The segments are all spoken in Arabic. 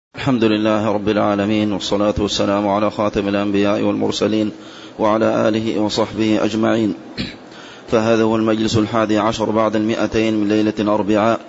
الحمد لله رب العالمين، والصلاة والسلام على خاتم الأنبياء والمرسلين وعلى آله وصحبه أجمعين. فهذا هو المجلس 11 بعد 200 من ليلة الأربعاء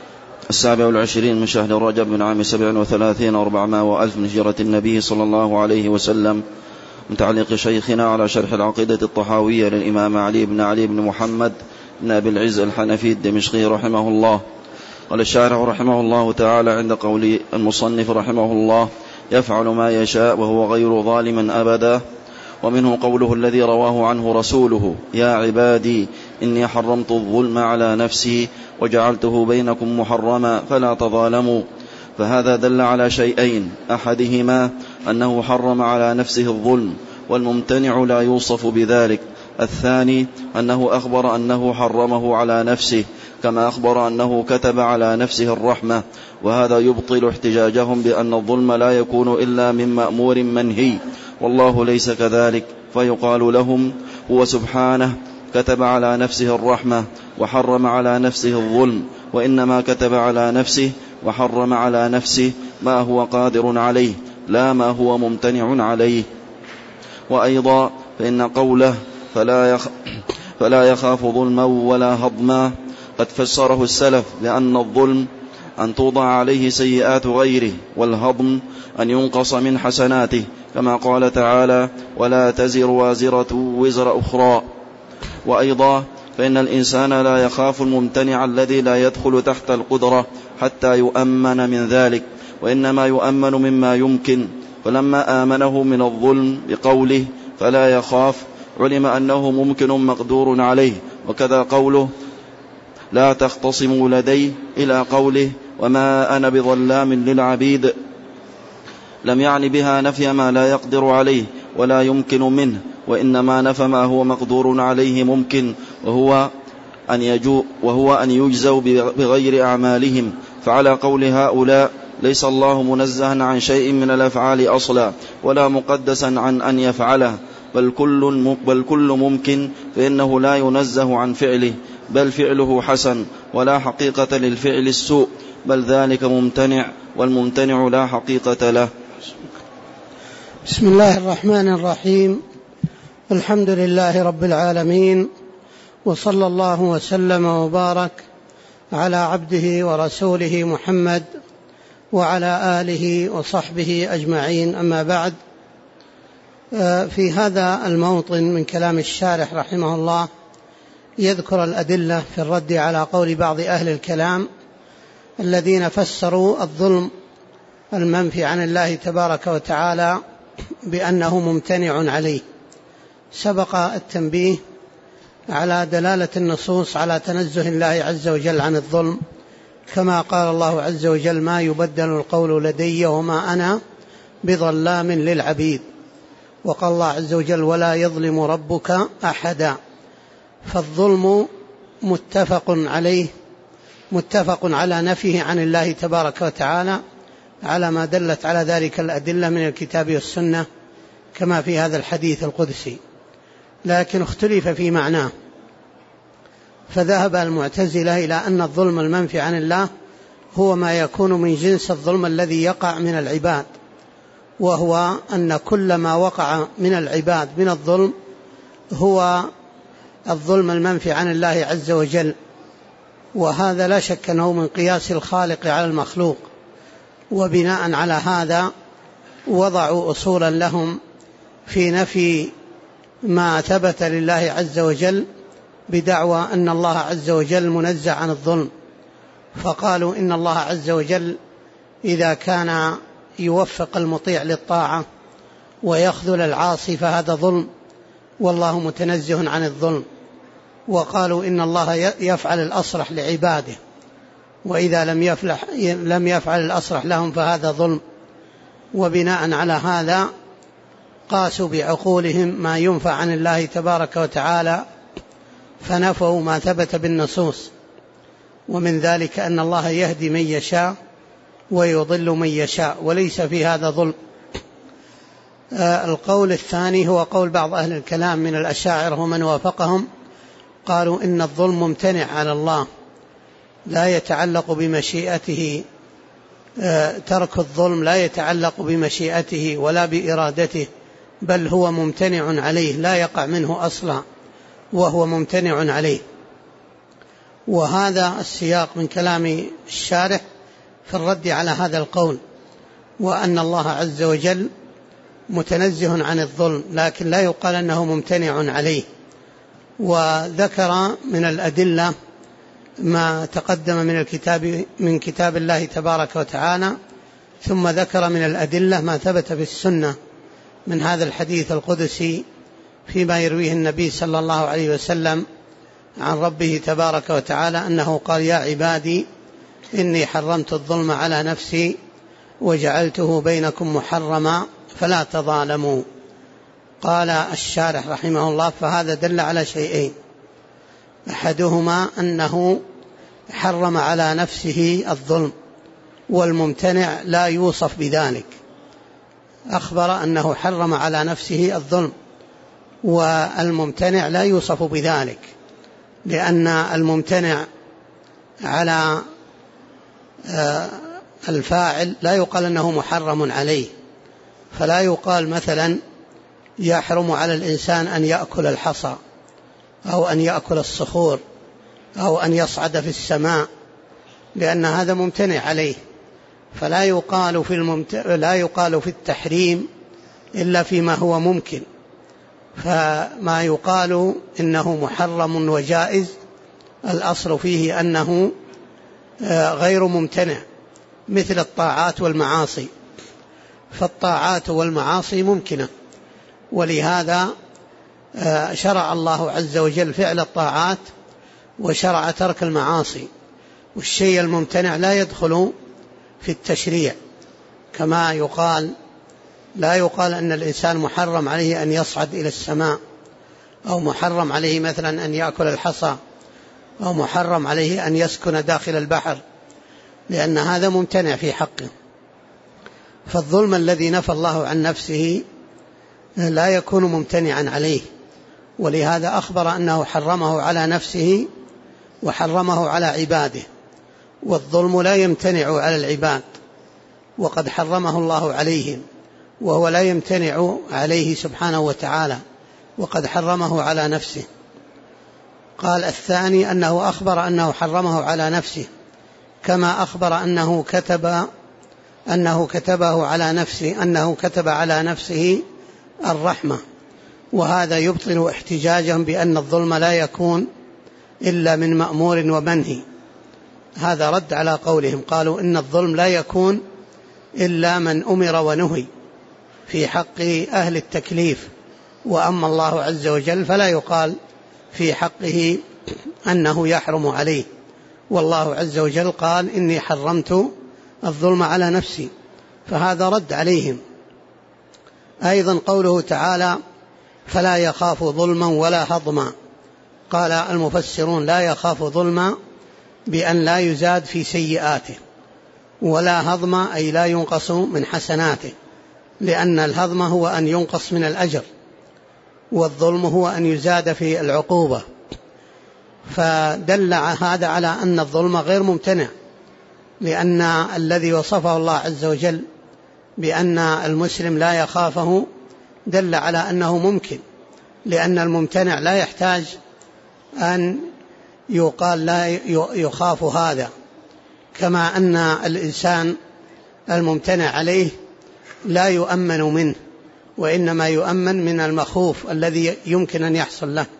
27 من شهر رجب من عام 37 و400 وألف من هجرة النبي صلى الله عليه وسلم، من تعليق شيخنا على شرح العقيدة الطحاوية للإمام علي بن محمد بن أبي العز الحنفي الدمشقي رحمه الله. قال الشارح رحمه الله تعالى عند قول المصنف رحمه الله: يفعل ما يشاء وهو غير ظالم أبدا. ومنه قوله الذي رواه عنه رسوله: يا عبادي إني حرمت الظلم على نفسي وجعلته بينكم محرما فلا تظالموا. فهذا دل على شيئين: أحدهما أنه حرم على نفسه الظلم، والممتنع لا يوصف بذلك. الثاني أنه أخبر أنه حرمه على نفسه، كما أخبر أنه كتب على نفسه الرحمة، وهذا يبطل احتجاجهم بأن الظلم لا يكون إلا من مأمور منهي، والله ليس كذلك. فيقال لهم: هو سبحانه كتب على نفسه الرحمة وحرم على نفسه الظلم، وإنما كتب على نفسه وحرم على نفسه ما هو قادر عليه، لا ما هو ممتنع عليه. وأيضا فإن قوله فلا يخاف ظلما ولا هضما قد فسره السلف بأن الظلم أن توضع عليه سيئات غيره، والهضم أن ينقص من حسناته، كما قال تعالى: ولا تزر وازرة وزر أخرى. وأيضا فإن الإنسان لا يخاف الممتنع الذي لا يدخل تحت القدرة حتى يؤمن من ذلك، وإنما يؤمن مما يمكن. فلما آمنه من الظلم بقوله فلا يخاف علم أنه ممكن مقدور عليه. وكذا قوله: لا تختصموا لدي، إلى قوله: وما أنا بظلام للعبيد، لم يعني بها نفي ما لا يقدر عليه ولا يمكن منه، وإنما نفى ما هو مقدور عليه ممكن، وهو أن يجزوا بغير أعمالهم. فعلى قول هؤلاء ليس الله منزها عن شيء من الأفعال أصلا، ولا مقدسا عن أن يفعله، بل كل ممكن، فإنه لا ينزه عن فعله، بل فعله حسن، ولا حقيقة للفعل السوء، بل ذلك ممتنع، والممتنع لا حقيقة له. بسم الله الرحمن الرحيم. الحمد لله رب العالمين، وصلى الله وسلم وبارك على عبده ورسوله محمد وعلى آله وصحبه أجمعين. أما بعد، في هذا الموطن من كلام الشارح رحمه الله يذكر الأدلة في الرد على قول بعض أهل الكلام الذين فسروا الظلم المنفي عن الله تبارك وتعالى بأنه ممتنع عليه. سبق التنبيه على دلالة النصوص على تنزه الله عز وجل عن الظلم، كما قال الله عز وجل: ما يبدل القول لدي وما أنا بظلام للعبيد. وقال الله عز وجل: ولا يظلم ربك أحدا. فالظلم متفق على نفيه عن الله تبارك وتعالى، على ما دلت على ذلك الأدلة من الكتاب والسنة، كما في هذا الحديث القدسي، لكن اختلف في معناه. فذهب المعتزلة إلى أن الظلم المنفي عن الله هو ما يكون من جنس الظلم الذي يقع من العباد، وهو أن كل ما وقع من العباد من الظلم هو الظلم المنفي عن الله عز وجل. وهذا لا شك أنه من قياس الخالق على المخلوق، وبناء على هذا وضعوا أصولا لهم في نفي ما ثبت لله عز وجل بدعوى أن الله عز وجل منزه عن الظلم. فقالوا إن الله عز وجل إذا كان يوفق المطيع للطاعة ويخذل العاصي فهذا ظلم، والله متنزه عن الظلم. وقالوا إن الله يفعل الأصلح لعباده، وإذا لم يفعل الأصلح لهم فهذا ظلم. وبناء على هذا قاسوا بعقولهم ما ينفع عن الله تبارك وتعالى، فنفوا ما ثبت بالنصوص، ومن ذلك أن الله يهدي من يشاء ويضل من يشاء، وليس في هذا ظلم. القول الثاني هو قول بعض أهل الكلام من الأشاعرة ومن وافقهم، قالوا إن الظلم ممتنع على الله، لا يتعلق بمشيئته ترك الظلم لا يتعلق بمشيئته ولا بإرادته، بل هو ممتنع عليه، لا يقع منه أصلا وهو ممتنع عليه. وهذا السياق من كلام الشارح في الرد على هذا القول، وأن الله عز وجل متنزه عن الظلم، لكن لا يقال أنه ممتنع عليه. وذكر من الأدلة ما تقدم من كتاب الله تبارك وتعالى، ثم ذكر من الأدلة ما ثبت في السنة من هذا الحديث القدسي فيما يرويه النبي صلى الله عليه وسلم عن ربه تبارك وتعالى أنه قال: يا عبادي إني حرمت الظلم على نفسي وجعلته بينكم محرما فلا تظالموا. قال الشارح رحمه الله: فهذا دل على شيئين: أحدهما أنه حرم على نفسه الظلم، والممتنع لا يوصف بذلك. أخبر أنه حرم على نفسه الظلم، والممتنع لا يوصف بذلك، لأن الممتنع على الفاعل لا يقال أنه محرم عليه. فلا يقال مثلا يحرم على الإنسان أن يأكل الحصى أو أن يأكل الصخور أو أن يصعد في السماء، لأن هذا ممتنع عليه. فلا يقال في التحريم إلا فيما هو ممكن. فما يقال إنه محرم وجائز الأصل فيه أنه غير ممتنع، مثل الطاعات والمعاصي، فالطاعات والمعاصي ممكنة، ولهذا شرع الله عز وجل فعل الطاعات وشرع ترك المعاصي. والشيء الممتنع لا يدخل في التشريع، كما يقال لا يقال أن الإنسان محرم عليه أن يصعد إلى السماء، أو محرم عليه مثلا أن يأكل الحصى، أو محرم عليه أن يسكن داخل البحر، لأن هذا ممتنع في حقه. فالظلم الذي نفى الله عن نفسه لا يكون ممتنعا عليه، ولهذا أخبر أنه حرمه على نفسه وحرمه على عباده. والظلم لا يمتنع على العباد، وقد حرمه الله عليهم، وهو لا يمتنع عليه سبحانه وتعالى، وقد حرمه على نفسه. قال الثاني أنه أخبر أنه حرمه على نفسه، كما أخبر أنه كتبه على نفسه، أنه كتب على نفسه الرحمة. وهذا يبطل احتجاجهم بأن الظلم لا يكون إلا من مأمور ومنهي. هذا رد على قولهم، قالوا إن الظلم لا يكون إلا من أمر ونهي في حق أهل التكليف، وأما الله عز وجل فلا يقال في حقه أنه يحرم عليه. والله عز وجل قال: إني حرمت الظلم على نفسي، فهذا رد عليهم. أيضا قوله تعالى: فلا يخاف ظلما ولا هضما. قال المفسرون: لا يخاف ظلما بأن لا يزاد في سيئاته، ولا هضما أي لا ينقص من حسناته، لأن الهضم هو أن ينقص من الأجر، والظلم هو أن يزاد في العقوبة. فدل هذا على أن الظلم غير ممتنع، لأن الذي وصفه الله عز وجل بأن المسلم لا يخافه دل على أنه ممكن، لأن الممتنع لا يحتاج أن يقال لا يخاف هذا، كما أن الإنسان الممتنع عليه لا يؤمن منه، وإنما يؤمن من المخوف الذي يمكن أن يحصل له.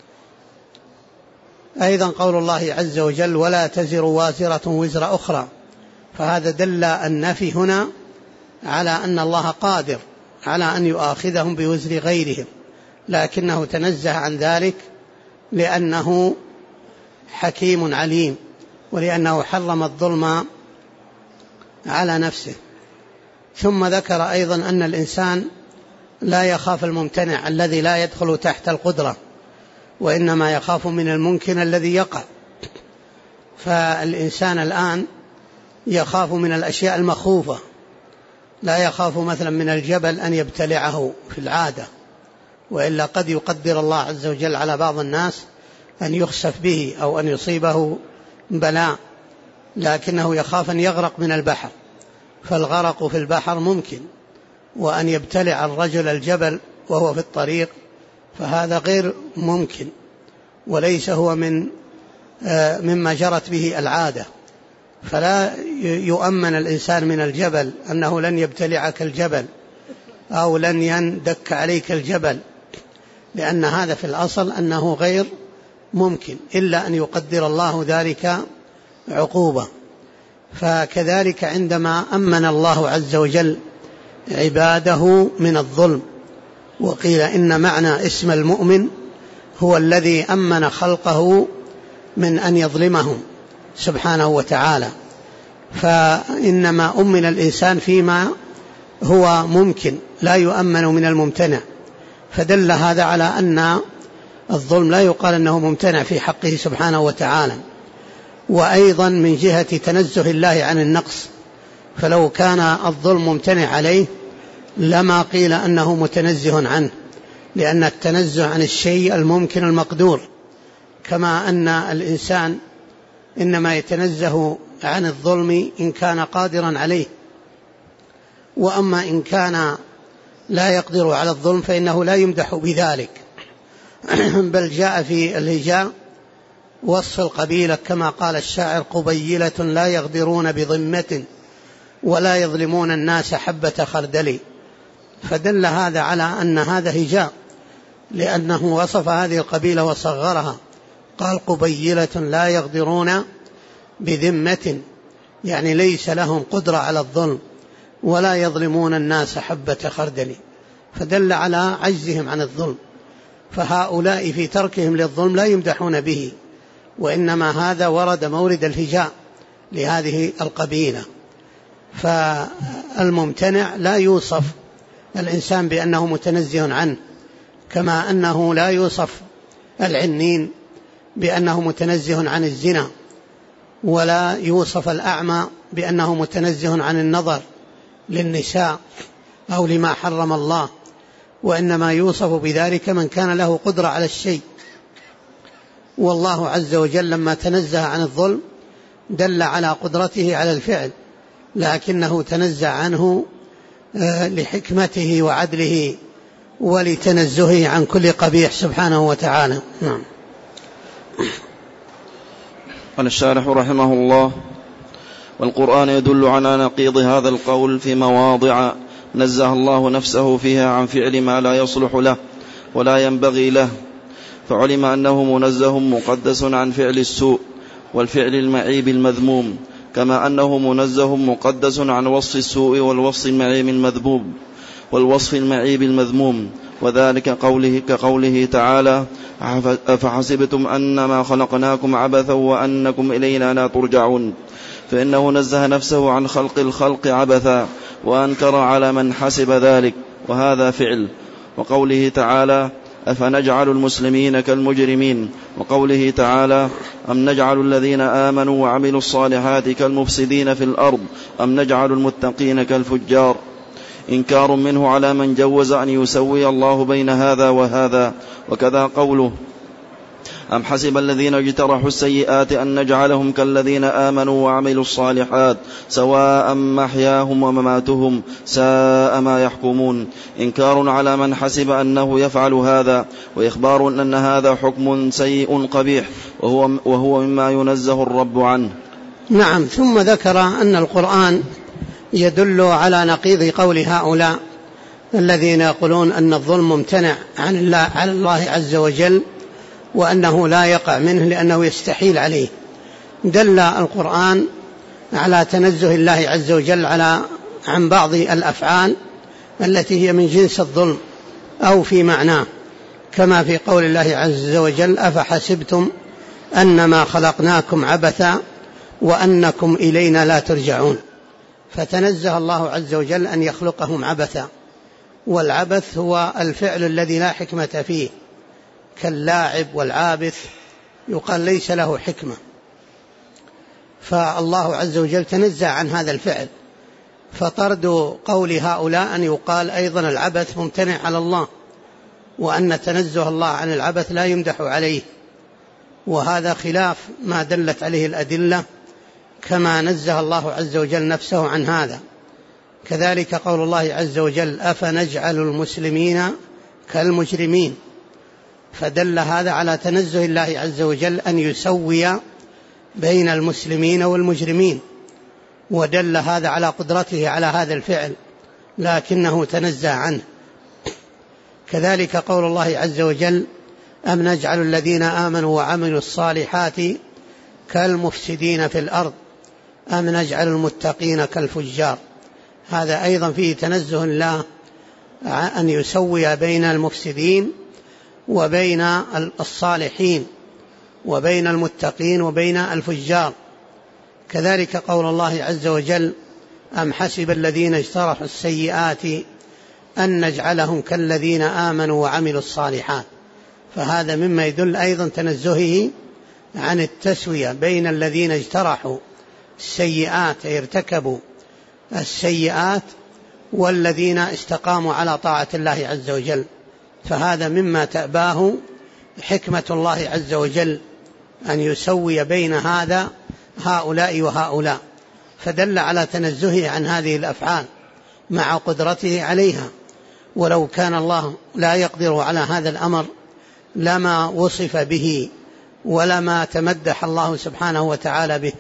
أيضا قول الله عز وجل: ولا تزر وازرة وزر أخرى. فهذا دل النفي هنا على أن الله قادر على أن يؤاخذهم بوزر غيرهم، لكنه تنزه عن ذلك لأنه حكيم عليم، ولأنه حرم الظلم على نفسه. ثم ذكر أيضا أن الإنسان لا يخاف الممتنع الذي لا يدخل تحت القدرة، وإنما يخاف من الممكن الذي يقع. فالإنسان الآن يخاف من الأشياء المخوفة، لا يخاف مثلا من الجبل أن يبتلعه في العادة، وإلا قد يقدر الله عز وجل على بعض الناس أن يخسف به أو أن يصيبه بلاء، لكنه يخاف أن يغرق من البحر، فالغرق في البحر ممكن، وأن يبتلع الرجل الجبل وهو في الطريق فهذا غير ممكن، وليس هو مما جرت به العادة. فلا يؤمن الإنسان من الجبل أنه لن يبتلعك الجبل أو لن يندك عليك الجبل، لأن هذا في الأصل أنه غير ممكن إلا أن يقدر الله ذلك عقوبة. فكذلك عندما أمن الله عز وجل عباده من الظلم، وقيل إن معنى اسم المؤمن هو الذي أمن خلقه من أن يظلمهم سبحانه وتعالى، فإنما أمن الإنسان فيما هو ممكن، لا يؤمن من الممتنع. فدل هذا على أن الظلم لا يقال أنه ممتنع في حقه سبحانه وتعالى. وأيضا من جهة تنزه الله عن النقص، فلو كان الظلم ممتنع عليه لما قيل أنه متنزه عنه، لأن التنزه عن الشيء الممكن المقدور، كما أن الإنسان إنما يتنزه عن الظلم إن كان قادرا عليه، وأما إن كان لا يقدر على الظلم فإنه لا يمدح بذلك. بل جاء في الهجاء وصف القبيلة كما قال الشاعر: قبيلة لا يغدرون بضمة ولا يظلمون الناس حبة خردل. فدل هذا على أن هذا هجاء، لأنه وصف هذه القبيلة وصغرها، قال: قبيلة لا يغدرون بذمة، يعني ليس لهم قدرة على الظلم، ولا يظلمون الناس حبة خردل، فدل على عجزهم عن الظلم. فهؤلاء في تركهم للظلم لا يمدحون به، وإنما هذا ورد مورد الهجاء لهذه القبيلة. فالممتنع لا يوصف الإنسان بأنه متنزه عنه، كما أنه لا يوصف العنين بأنه متنزه عن الزنا، ولا يوصف الأعمى بأنه متنزه عن النظر للنساء أو لما حرم الله، وإنما يوصف بذلك من كان له قدرة على الشيء. والله عز وجل لما تنزه عن الظلم دل على قدرته على الفعل، لكنه تنزه عنه لحكمته وعدله ولتنزهه عن كل قبيح سبحانه وتعالى. نعم. قال الشارح رحمه الله: والقرآن يدل على نقيض هذا القول في مواضع نزه الله نفسه فيها عن فعل ما لا يصلح له ولا ينبغي له، فعلم أنه منزه مقدس عن فعل السوء والفعل المعيب المذموم، كما أنه منزه مقدس عن وصف السوء والوصف المعيب المذموم. وذلك كقوله تعالى: أفحسبتم أنما خلقناكم عبثا وأنكم إلينا لا ترجعون، فإنه نزه نفسه عن خلق الخلق عبثا وأنكر على من حسب ذلك، وهذا فعل. وقوله تعالى: أفنجعل المسلمين كالمجرمين، وقوله تعالى: أم نجعل الذين آمنوا وعملوا الصالحات كالمفسدين في الأرض أم نجعل المتقين كالفجار، إنكار منه على من جوز أن يسوي الله بين هذا وهذا. وكذا قوله: أم حسب الذين اجترحوا السيئات أن نجعلهم كالذين آمنوا وعملوا الصالحات سواء محياهم ومماتهم ساء ما يحكمون، إنكار على من حسب أنه يفعل هذا، وإخبار أن هذا حكم سيء قبيح، وهو مما ينزه الرب عنه. نعم. ثم ذكر أن القرآن يدل على نقيض قول هؤلاء الذين يقولون أن الظلم ممتنع على الله عز وجل، وأنه لا يقع منه لأنه يستحيل عليه. دل القرآن على تنزه الله عز وجل عن بعض الأفعال التي هي من جنس الظلم أو في معناه، كما في قول الله عز وجل: أفحسبتم أنما خلقناكم عبثا وأنكم إلينا لا ترجعون. فتنزه الله عز وجل أن يخلقهم عبثا، والعبث هو الفعل الذي لا حكمة فيه، كاللاعب والعابث يقال ليس له حكمة، فالله عز وجل تنزه عن هذا الفعل. فطرد قول هؤلاء أن يقال أيضا العبث ممتنع على الله، وأن تنزه الله عن العبث لا يمدح عليه، وهذا خلاف ما دلت عليه الأدلة، كما نزه الله عز وجل نفسه عن هذا. كذلك قول الله عز وجل أفنجعل المسلمين كالمجرمين، فدل هذا على تنزه الله عز وجل أن يسوي بين المسلمين والمجرمين، ودل هذا على قدرته على هذا الفعل لكنه تنزه عنه. كذلك قول الله عز وجل أم نجعل الذين آمنوا وعملوا الصالحات كالمفسدين في الأرض أم نجعل المتقين كالفجار، هذا أيضا فيه تنزه الله أن يسوي بين المفسدين وبين الصالحين وبين المتقين وبين الفجار. كذلك قول الله عز وجل أم حسب الذين اجترحوا السيئات أن نجعلهم كالذين آمنوا وعملوا الصالحات، فهذا مما يدل أيضا تنزهه عن التسوية بين الذين اجترحوا السيئات ارتكبوا السيئات والذين استقاموا على طاعة الله عز وجل، فهذا مما تأباه حكمة الله عز وجل أن يسوي بين هؤلاء وهؤلاء، فدل على تنزهه عن هذه الأفعال مع قدرته عليها. ولو كان الله لا يقدر على هذا الأمر لما وصف به ولما تمدح الله سبحانه وتعالى به.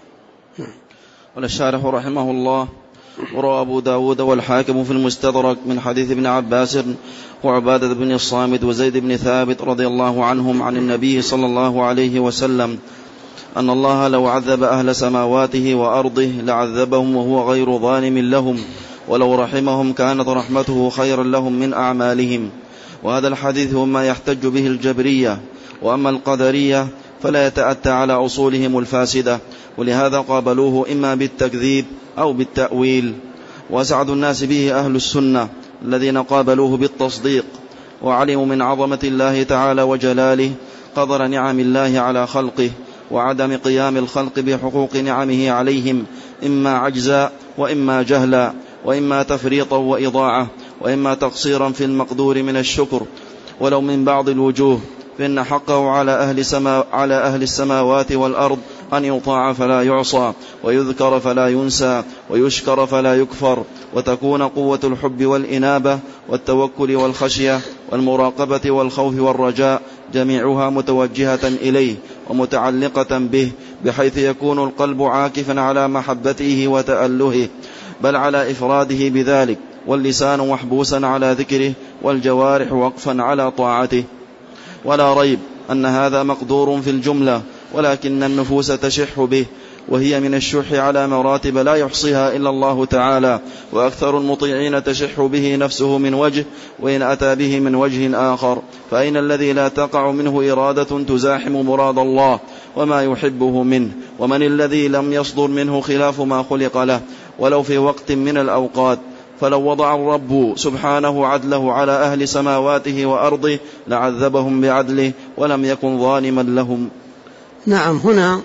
والشارح رحمه الله وروى أبو داود والحاكم في المستدرك من حديث ابن عباس وعبادة بن الصامت وزيد بن ثابت رضي الله عنهم عن النبي صلى الله عليه وسلم أن الله لو عذب أهل سماواته وأرضه لعذبهم وهو غير ظالم لهم، ولو رحمهم كانت رحمته خيرا لهم من أعمالهم. وهذا الحديث هو ما يحتج به الجبرية، وأما القدرية فلا يتأتى على أصولهم الفاسدة، ولهذا قابلوه إما بالتكذيب أو بالتأويل. وأسعد الناس به أهل السنة الذين قابلوه بالتصديق، وعلموا من عظمة الله تعالى وجلاله قدر نعم الله على خلقه وعدم قيام الخلق بحقوق نعمه عليهم، إما عجزا وإما جهلا وإما تفريطا وإضاعة وإما تقصيرا في المقدور من الشكر. ولو من بعض الوجوه فإن حقه على أهل السماوات والأرض أن يطاع فلا يعصى، ويذكر فلا ينسى، ويشكر فلا يكفر، وتكون قوة الحب والإنابة والتوكل والخشية والمراقبة والخوف والرجاء جميعها متوجهة إليه ومتعلقة به، بحيث يكون القلب عاكفا على محبته وتألهه، بل على إفراده بذلك، واللسان محبوسا على ذكره، والجوارح وقفا على طاعته. ولا ريب أن هذا مقدور في الجملة، ولكن النفوس تشح به، وهي من الشح على مراتب لا يحصيها إلا الله تعالى، وأكثر المطيعين تشح به نفسه من وجه، وإن أتى به من وجه آخر فأين الذي لا تقع منه إرادة تزاحم مراد الله وما يحبه منه، ومن الذي لم يصدر منه خلاف ما خلق له ولو في وقت من الأوقات. فلو وضع الرب سبحانه عدله على أهل سماواته وأرضه لعذبهم بعدله ولم يكن ظالما لهم. نعم، هنا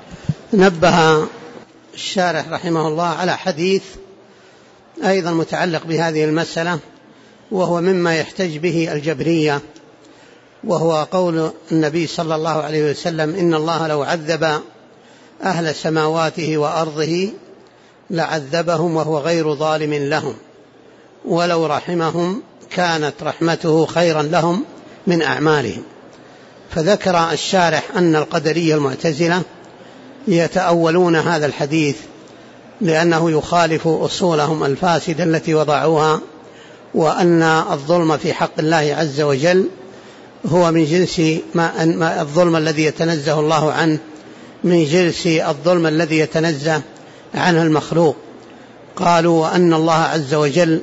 نبه الشارح رحمه الله على حديث أيضا متعلق بهذه المسألة، وهو مما يحتج به الجبرية، وهو قول النبي صلى الله عليه وسلم إن الله لو عذب أهل سماواته وأرضه لعذبهم وهو غير ظالم لهم، ولو رحمهم كانت رحمته خيرا لهم من أعمالهم. فذكر الشارح أن القدرية المعتزلة يتأولون هذا الحديث لأنه يخالف أصولهم الفاسدة التي وضعوها، وأن الظلم في حق الله عز وجل هو من جنس ما الظلم الذي يتنزه الله عنه من جنس الظلم الذي يتنزه عنه المخلوق. قالوا وأن الله عز وجل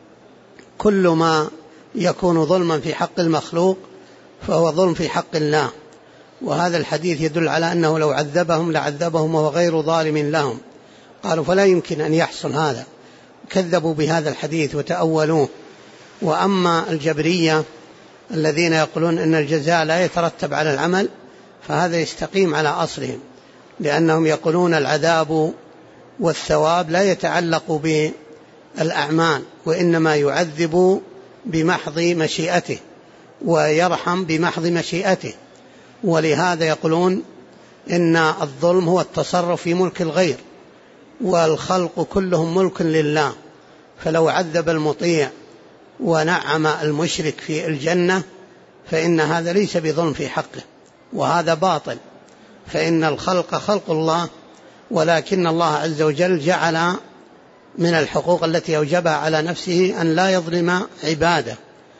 كل ما يكون ظلما في حق المخلوق فهو ظلم في حق الله، وهذا الحديث يدل على أنه لو عذبهم لعذبهم وهو غير ظالم لهم. قالوا فلا يمكن أن يحصل هذا، كذبوا بهذا الحديث وتأولوه. وأما الجبرية الذين يقولون أن الجزاء لا يترتب على العمل، فهذا يستقيم على أصلهم، لأنهم يقولون العذاب والثواب لا يتعلق بالأعمال، وإنما يعذب بمحض مشيئته ويرحم بمحض مشيئته. ولهذا يقولون إن الظلم هو التصرف في ملك الغير، والخلق كلهم ملك لله، فلو عذب المطيع ونعم المشرك في الجنة فإن هذا ليس بظلم في حقه، وهذا باطل، فإن الخلق خلق الله، ولكن الله عز وجل جعل من الحقوق التي أوجبها على نفسه أن لا يظلم عباده،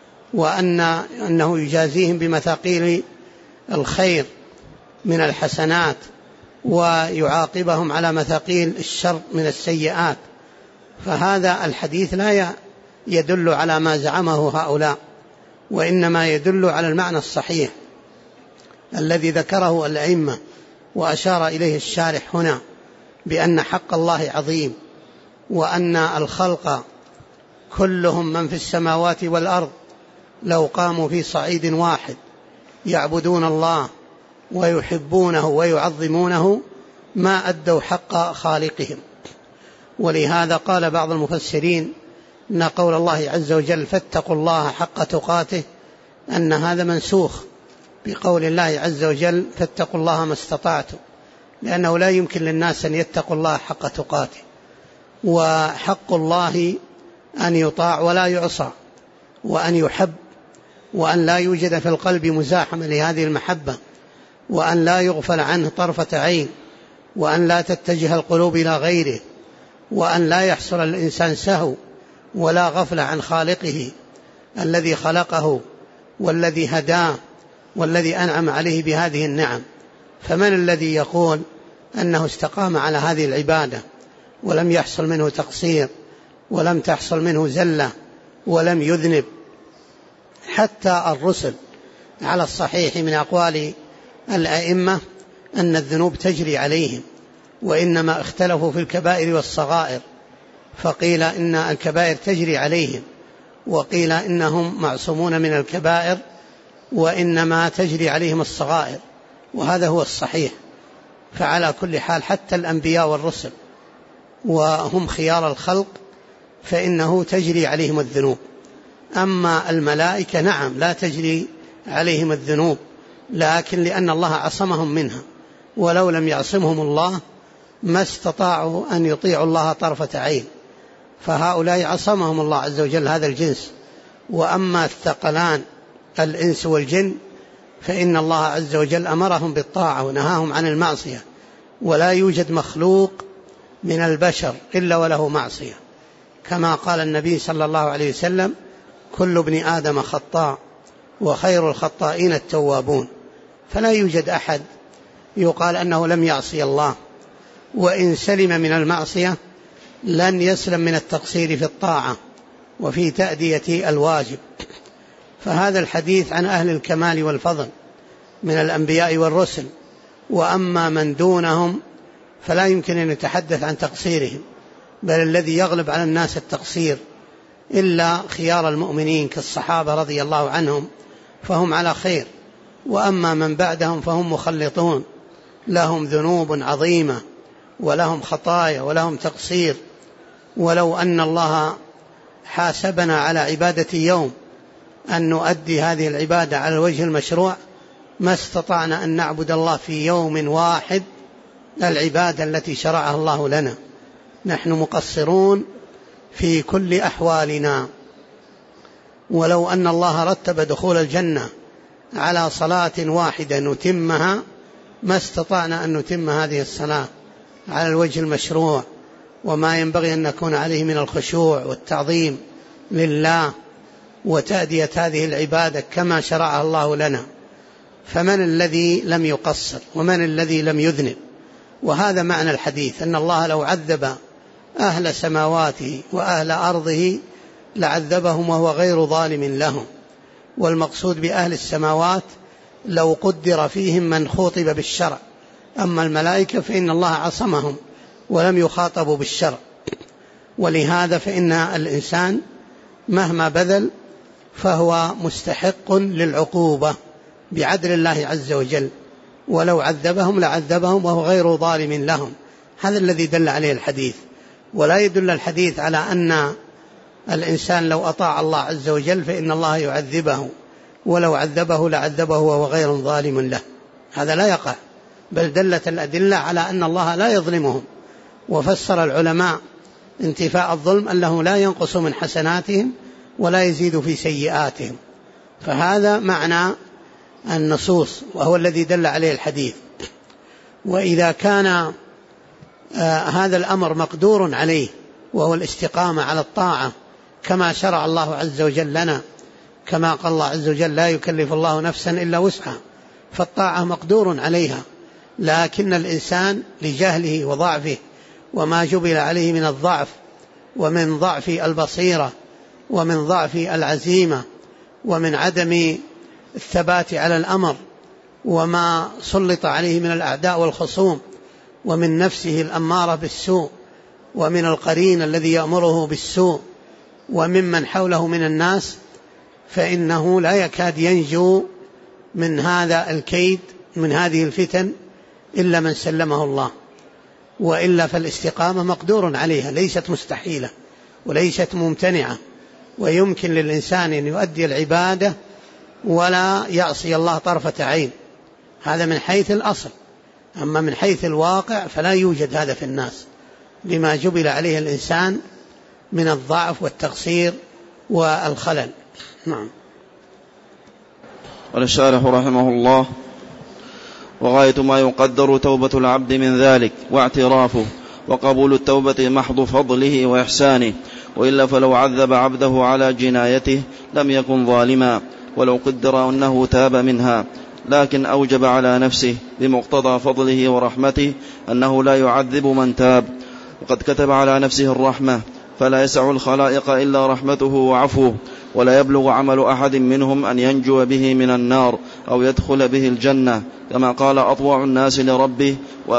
وأنه يجازيهم بمثاقيل الخير من الحسنات، ويعاقبهم على مثاقيل الشر من السيئات. فهذا الحديث لا يدل على ما زعمه هؤلاء، وإنما يدل على المعنى الصحيح الذي ذكره الأئمة وأشار إليه الشارح هنا، بأن حق الله عظيم، وأن الخلق كلهم من في السماوات والأرض لو قاموا في صعيد واحد يعبدون الله ويحبونه ويعظمونه ما أدوا حق خالقهم. ولهذا قال بعض المفسرين إن قول الله عز وجل فاتقوا الله حق تقاته أن هذا منسوخ بقول الله عز وجل فاتقوا الله ما استطعتم، لأنه لا يمكن للناس أن يتقوا الله حق تقاته، وحق الله أن يطاع ولا يعصى، وأن يحب، وأن لا يوجد في القلب مزاحمة لهذه المحبة، وأن لا يغفل عنه طرفة عين، وأن لا تتجه القلوب إلى غيره، وأن لا يحصل الإنسان سهو ولا غفل عن خالقه الذي خلقه والذي هداه والذي أنعم عليه بهذه النعم. فمن الذي يقول أنه استقام على هذه العبادة ولم يحصل منه تقصير ولم تحصل منه زلة ولم يذنب؟ حتى الرسل على الصحيح من أقوال الأئمة أن الذنوب تجري عليهم، وإنما اختلفوا في الكبائر والصغائر، فقيل إن الكبائر تجري عليهم، وقيل إنهم معصومون من الكبائر وإنما تجري عليهم الصغائر، وهذا هو الصحيح. فعلى كل حال حتى الأنبياء والرسل وهم خيار الخلق فإنه تجري عليهم الذنوب. أما الملائكة نعم لا تجري عليهم الذنوب، لكن لأن الله عصمهم منها، ولو لم يعصمهم الله ما استطاعوا أن يطيعوا الله طرفة عين، فهؤلاء عصمهم الله عز وجل هذا الجنس. وأما الثقلان الإنس والجن فإن الله عز وجل أمرهم بالطاعة ونهاهم عن المعصية، ولا يوجد مخلوق من البشر إلا وله معصية، كما قال النبي صلى الله عليه وسلم كل ابن آدم خطاء وخير الخطائين التوابون. فلا يوجد أحد يقال أنه لم يعصي الله، وإن سلم من المعصية لن يسلم من التقصير في الطاعة وفي تأدية الواجب. فهذا الحديث عن أهل الكمال والفضل من الأنبياء والرسل، وأما من دونهم فلا يمكن أن يتحدث عن تقصيرهم، بل الذي يغلب على الناس التقصير، إلا خيار المؤمنين كالصحابة رضي الله عنهم فهم على خير، وأما من بعدهم فهم مخلطون، لهم ذنوب عظيمة ولهم خطايا ولهم تقصير. ولو أن الله حاسبنا على عبادة يوم أن نؤدي هذه العبادة على الوجه المشروع ما استطعنا أن نعبد الله في يوم واحد العبادة التي شرعها الله لنا. نحن مقصرون في كل أحوالنا. ولو أن الله رتب دخول الجنة على صلاة واحدة نتمها ما استطعنا أن نتم هذه الصلاة على الوجه المشروع، وما ينبغي أن نكون عليه من الخشوع والتعظيم لله وتأدية هذه العبادة كما شرعها الله لنا. فمن الذي لم يقصر ومن الذي لم يذنب؟ وهذا معنى الحديث، أن الله لو عذب أهل سماواته وأهل أرضه لعذبهم وهو غير ظالم لهم. والمقصود بأهل السماوات لو قدر فيهم من خوطب بالشرع، أما الملائكة فإن الله عصمهم ولم يخاطبوا بالشرع. ولهذا فإن الإنسان مهما بذل فهو مستحق للعقوبة بعدل الله عز وجل، ولو عذبهم لعذبهم وهو غير ظالم لهم. هذا الذي دل عليه الحديث. ولا يدل الحديث على أن الإنسان لو أطاع الله عز وجل فإن الله يعذبه، ولو عذبه لعذبه وهو غير ظالم له. هذا لا يقع، بل دلت الأدلة على أن الله لا يظلمهم. وفسر العلماء انتفاء الظلم أنه لا ينقص من حسناتهم ولا يزيد في سيئاتهم. فهذا معنى النصوص وهو الذي دل عليه الحديث. وإذا كان هذا الأمر مقدور عليه وهو الاستقامة على الطاعة كما شرع الله عز وجل لنا، كما قال الله عز وجل لا يكلف الله نفسا إلا وسعها، فالطاعة مقدور عليها، لكن الإنسان لجهله وضعفه وما جبل عليه من الضعف ومن ضعف البصيرة ومن ضعف العزيمة ومن عدم الثبات على الأمر وما سلط عليه من الأعداء والخصوم ومن نفسه الأمارة بالسوء ومن القرين الذي يأمره بالسوء وممن حوله من الناس، فإنه لا يكاد ينجو من هذا الكيد من هذه الفتن إلا من سلمه الله. وإلا فالاستقامة مقدور عليها، ليست مستحيلة وليست ممتنعة، ويمكن للإنسان أن يؤدي العبادة ولا يعصي الله طرفة عين. هذا من حيث الأصل، أما من حيث الواقع فلا يوجد هذا في الناس لما جبل عليه الإنسان من الضعف والتقصير والخلل. نعم. قال الشارح رحمه الله: وغاية ما يقدر توبة العبد من ذلك واعترافه وقبول التوبة محض فضله وإحسانه، وإلا فلو عذب عبده على جنايته لم يكن ظالما ولو قدر أنه تاب منها، لكن أوجب على نفسه بمقتضى فضله ورحمته أنه لا يعذب من تاب، وقد كتب على نفسه الرحمة، فلا يسع الخلائق إلا رحمته وعفوه، ولا يبلغ عمل أحد منهم أن ينجو به من النار أو يدخل به الجنة، كما قال: أطوع الناس لربه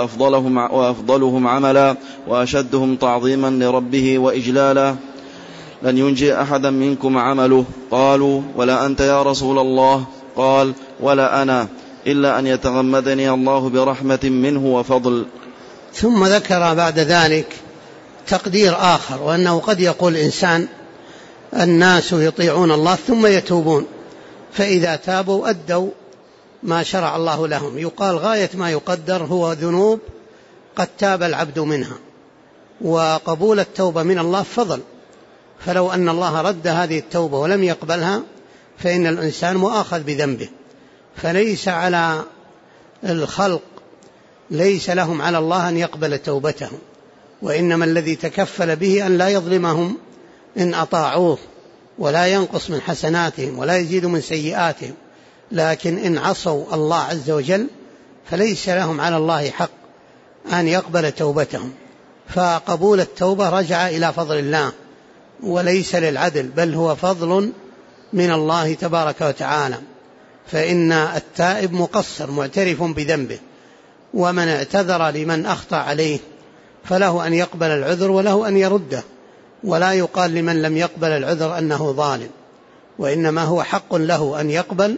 وأفضلهم عملا وأشدهم تعظيما لربه وإجلالا، لن ينجي أحدا منكم عمله. قالوا: ولا أنت يا رسول الله؟ قال: ولا أنا، إلا أن يتغمدني الله برحمة منه وفضل. ثم ذكر بعد ذلك تقدير آخر، وأنه قد يقول الإنسان الناس يطيعون الله ثم يتوبون، فإذا تابوا أدوا ما شرع الله لهم. يقال غاية ما يقدر هو ذنوب قد تاب العبد منها، وقبول التوبة من الله فضل، فلو أن الله رد هذه التوبة ولم يقبلها فإن الإنسان مؤاخذ بذنبه. فليس على الخلق، ليس لهم على الله أن يقبل توبتهم، وإنما الذي تكفل به أن لا يظلمهم إن أطاعوه، ولا ينقص من حسناتهم ولا يزيد من سيئاتهم. لكن إن عصوا الله عز وجل فليس لهم على الله حق أن يقبل توبتهم. فقبول التوبة رجع إلى فضل الله وليس للعدل، بل هو فضل من الله تبارك وتعالى، فإن التائب مقصر معترف بذنبه، ومن اعتذر لمن أخطأ عليه فله أن يقبل العذر وله أن يرده، ولا يقال لمن لم يقبل العذر أنه ظالم، وإنما هو حق له أن يقبل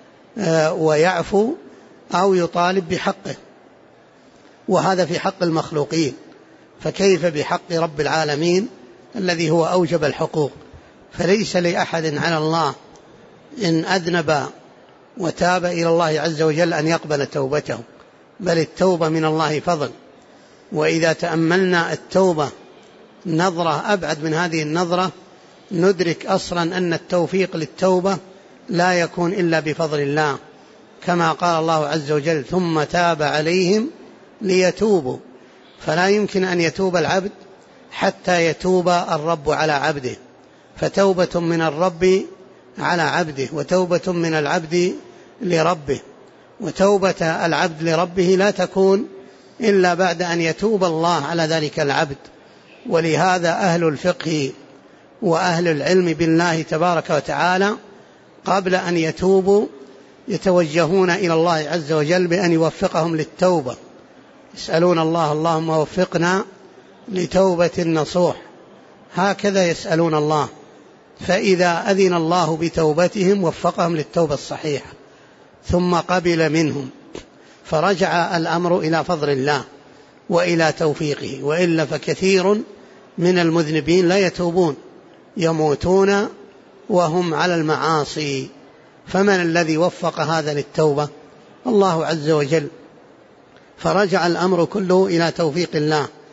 ويعفو أو يطالب بحقه، وهذا في حق المخلوقين، فكيف بحق رب العالمين الذي هو أوجب الحقوق؟ فليس لأحد على الله إن أذنب وتاب إلى الله عز وجل أن يقبل توبته، بل التوبة من الله فضل. وإذا تأملنا التوبة نظرة أبعد من هذه النظرة ندرك أصلا أن التوفيق للتوبة لا يكون إلا بفضل الله، كما قال الله عز وجل: ثم تاب عليهم ليتوبوا. فلا يمكن أن يتوب العبد حتى يتوب الرب على عبده، فتوبة من الرب على عبده وتوبة من العبد لربه، وتوبة العبد لربه لا تكون إلا بعد أن يتوب الله على ذلك العبد. ولهذا أهل الفقه وأهل العلم بالله تبارك وتعالى قبل أن يتوبوا يتوجهون إلى الله عز وجل بأن يوفقهم للتوبة، يسألون الله: اللهم وفقنا لتوبة نصوح، هكذا يسألون الله. فإذا أذن الله بتوبتهم وفقهم للتوبة الصحيحة ثم قبل منهم، فرجع الأمر إلى فضل الله وإلى توفيقه. وإلا فكثير من المذنبين لا يتوبون، يموتون وهم على المعاصي. فمن الذي وفق هذا للتوبة؟ الله عز وجل. فرجع الأمر كله إلى توفيق الله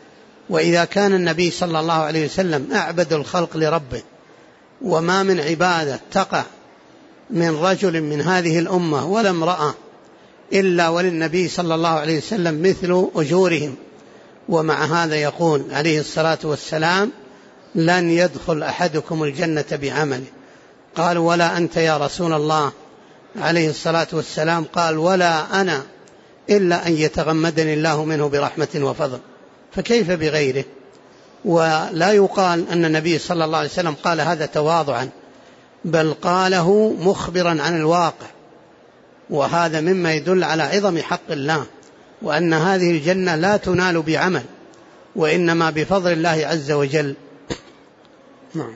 وإذا كان النبي صلى الله عليه وسلم أعبد الخلق لربه، وما من عبادة تقع من رجل من هذه الأمة ولا امرأة إلا وللنبي صلى الله عليه وسلم مثل أجورهم، ومع هذا يقول عليه الصلاة والسلام: لن يدخل أحدكم الجنة بعمله. قالوا: ولا أنت يا رسول الله؟ عليه الصلاة والسلام قال: ولا أنا إلا أن يتغمدني الله منه برحمة وفضل. فكيف بغيره؟ ولا يقال أن النبي صلى الله عليه وسلم قال هذا تواضعا، بل قاله مخبرا عن الواقع، وهذا مما يدل على عظم حق الله، وأن هذه الجنة لا تنال بعمل، وإنما بفضل الله عز وجل. نعم.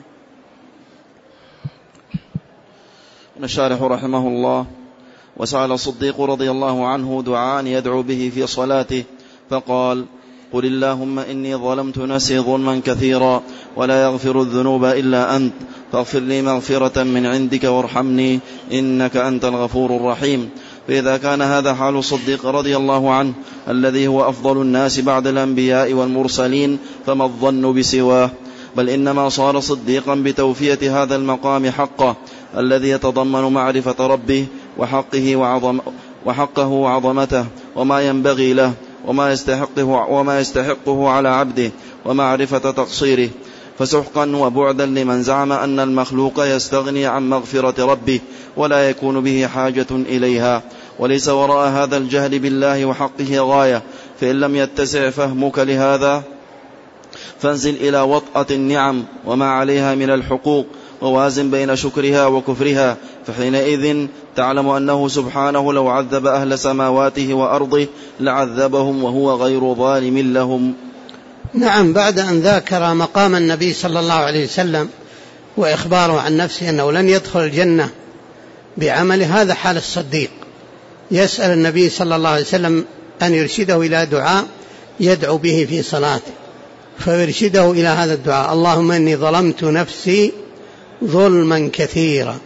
الشارح رحمه الله: وسأل الصديق رضي الله عنه دعاء يدعو به في صلاته فقال: قل اللهم إني ظلمت نفسي ظلما كثيرا ولا يغفر الذنوب إلا أنت فاغفر لي مغفرة من عندك وارحمني إنك أنت الغفور الرحيم. فإذا كان هذا حال الصديق رضي الله عنه الذي هو أفضل الناس بعد الأنبياء والمرسلين، فما الظن بسواه؟ بل إنما صار صديقا بتوفية هذا المقام حقه الذي يتضمن معرفة ربه وحقه وعظمته وما ينبغي له وما يستحقه على عبده ومعرفة تقصيره. فسحقا وبعدا لمن زعم أن المخلوق يستغني عن مغفرة ربه ولا يكون به حاجة إليها. وليس وراء هذا الجهل بالله وحقه غاية، فإن لم يتسع فهمك لهذا فانزل إلى وطأة النعم وما عليها من الحقوق، ووازن بين شكرها وكفرها، فحينئذ تعلم أنه سبحانه لو عذب أهل سماواته وأرضه لعذبهم وهو غير ظالم لهم. نعم. بعد أن ذكر مقام النبي صلى الله عليه وسلم وإخباره عن نفسه أنه لن يدخل الجنة بعمله، هذا حال الصديق. يسأل النبي صلى الله عليه وسلم أن يرشده إلى دعاء يدعو به في صلاته، فيرشده إلى هذا الدعاء: اللهم إني ظلمت نفسي ظلما كثيرا.